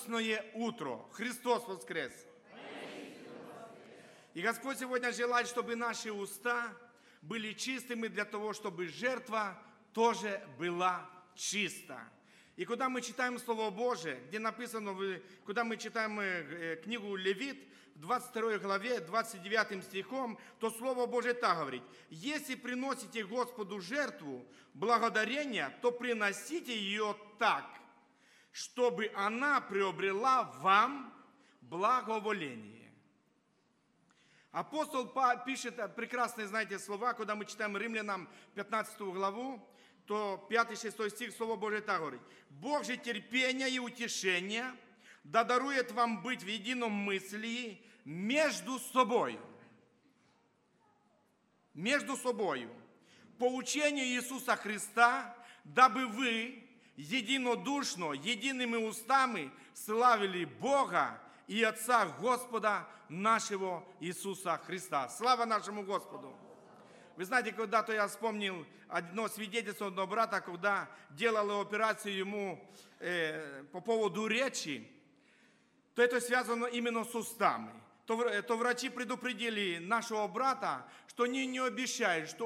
радостное утро. Христос воскрес! И Господь сегодня желает, чтобы наши уста были чистыми для того, чтобы жертва тоже была чиста. И когда мы читаем Слово Божие, где написано, когда мы читаем книгу Левит, в 22 главе, 29 стихом, то Слово Божие так говорит: «Если приносите Господу жертву благодарения, то приносите ее так, чтобы она приобрела вам благоволение». Апостол пишет прекрасные, знаете, слова, когда мы читаем Римлянам 15 главу, то 5-6 стих Слово Божие так говорит: «Бог же терпения и утешения да дарует вам быть в едином мысли между собою». Между собою. По учению Иисуса Христа, дабы вы единодушно, едиными устами славили Бога и Отца Господа нашего Иисуса Христа. Слава нашему Господу! Вы знаете, когда-то я вспомнил одно свидетельство одного брата, когда делали операцию ему по поводу речи, то это связано именно с устами. То врачи предупредили нашего брата, что они не обещают, что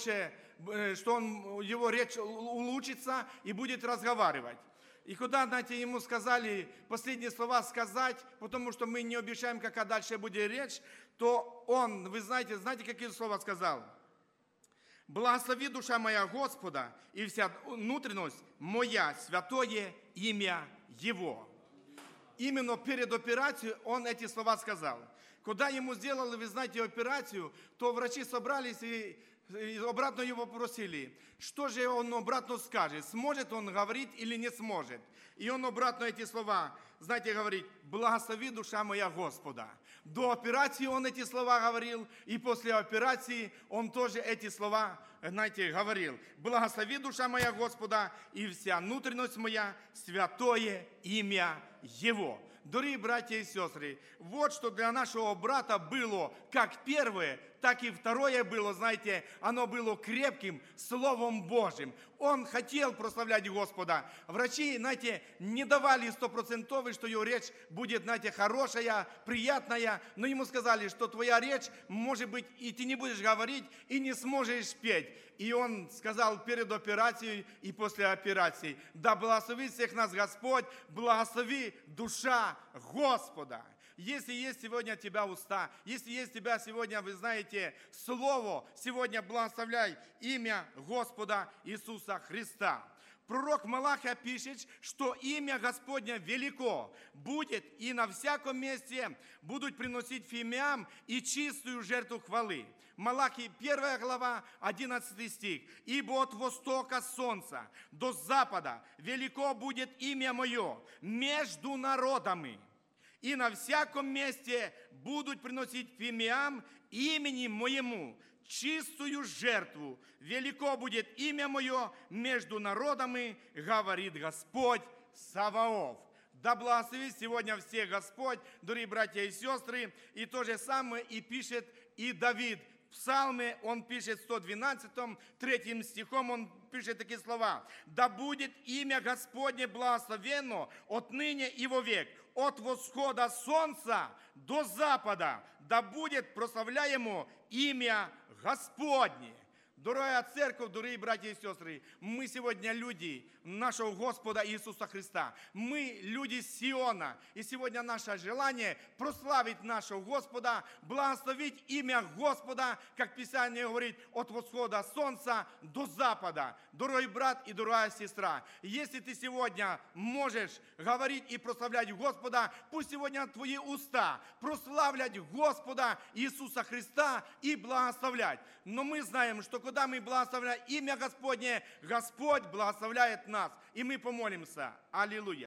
его речь улучшится и будет разговаривать. И когда, знаете, ему сказали последние слова сказать, потому что мы не обещаем, какая дальше будет речь, то он, вы знаете, какие слова сказал? «Благослови, душа моя, Господа, и вся внутренность моя, святое имя Его». Именно перед операцией он эти слова сказал. Когда ему сделали, вы знаете, операцию, то врачи собрались и обратно его попросили, что же он обратно скажет, сможет он говорить или не сможет. И он обратно эти слова, знаете, говорит: «Благослови, душа моя, Господа». До операции он эти слова говорил, и после операции он тоже эти слова, знаете, говорил: «Благослови, душа моя, Господа, и вся внутренность моя, святое имя Его». Дорогие братья и сестры, вот что для нашего брата было как первое, так и второе было, знаете, оно было крепким Словом Божьим. Он хотел прославлять Господа. Врачи, знаете, не давали 100%, что его речь будет, знаете, хорошая, приятная, но ему сказали, что твоя речь, может быть, и ты не будешь говорить, и не сможешь петь. И он сказал перед операцией и после операции: «Да благослови всех нас Господь, благослови душа Господа». Если есть сегодня у тебя уста, если есть у тебя сегодня, вы знаете, слово, сегодня благословляй имя Господа Иисуса Христа. Пророк Малахия пишет, что имя Господня велико будет, и на всяком месте будут приносить фимиам и чистую жертву хвалы. Малахии 1 глава, 11 стих. «Ибо от востока солнца до запада велико будет имя мое между народами, и на всяком месте будут приносить фимиам имени моему чистую жертву. Велико будет имя мое между народами, говорит Господь Саваоф». Да благословит сегодня всех Господь, дорогие братья и сестры. И то же самое и пишет и Давид. В Псалме он пишет, 112, 3 стихом он пишет такие слова: «Да будет имя Господне благословенно отныне и вовек, от восхода солнца до запада, да будет прославляемо имя Господне». Дорогая церковь, дорогие братья и сестры, мы сегодня люди нашего Господа Иисуса Христа. Мы люди Сиона. И сегодня наше желание прославить нашего Господа, благословить имя Господа, как Писание говорит, от восхода солнца до запада. Дорогой брат и дорогая сестра, если ты сегодня можешь говорить и прославлять Господа, пусть сегодня твои уста прославлять Господа Иисуса Христа и благословлять. Но мы знаем, что когда мы благословляем имя Господне, Господь благословляет нас. И мы помолимся. Аллилуйя.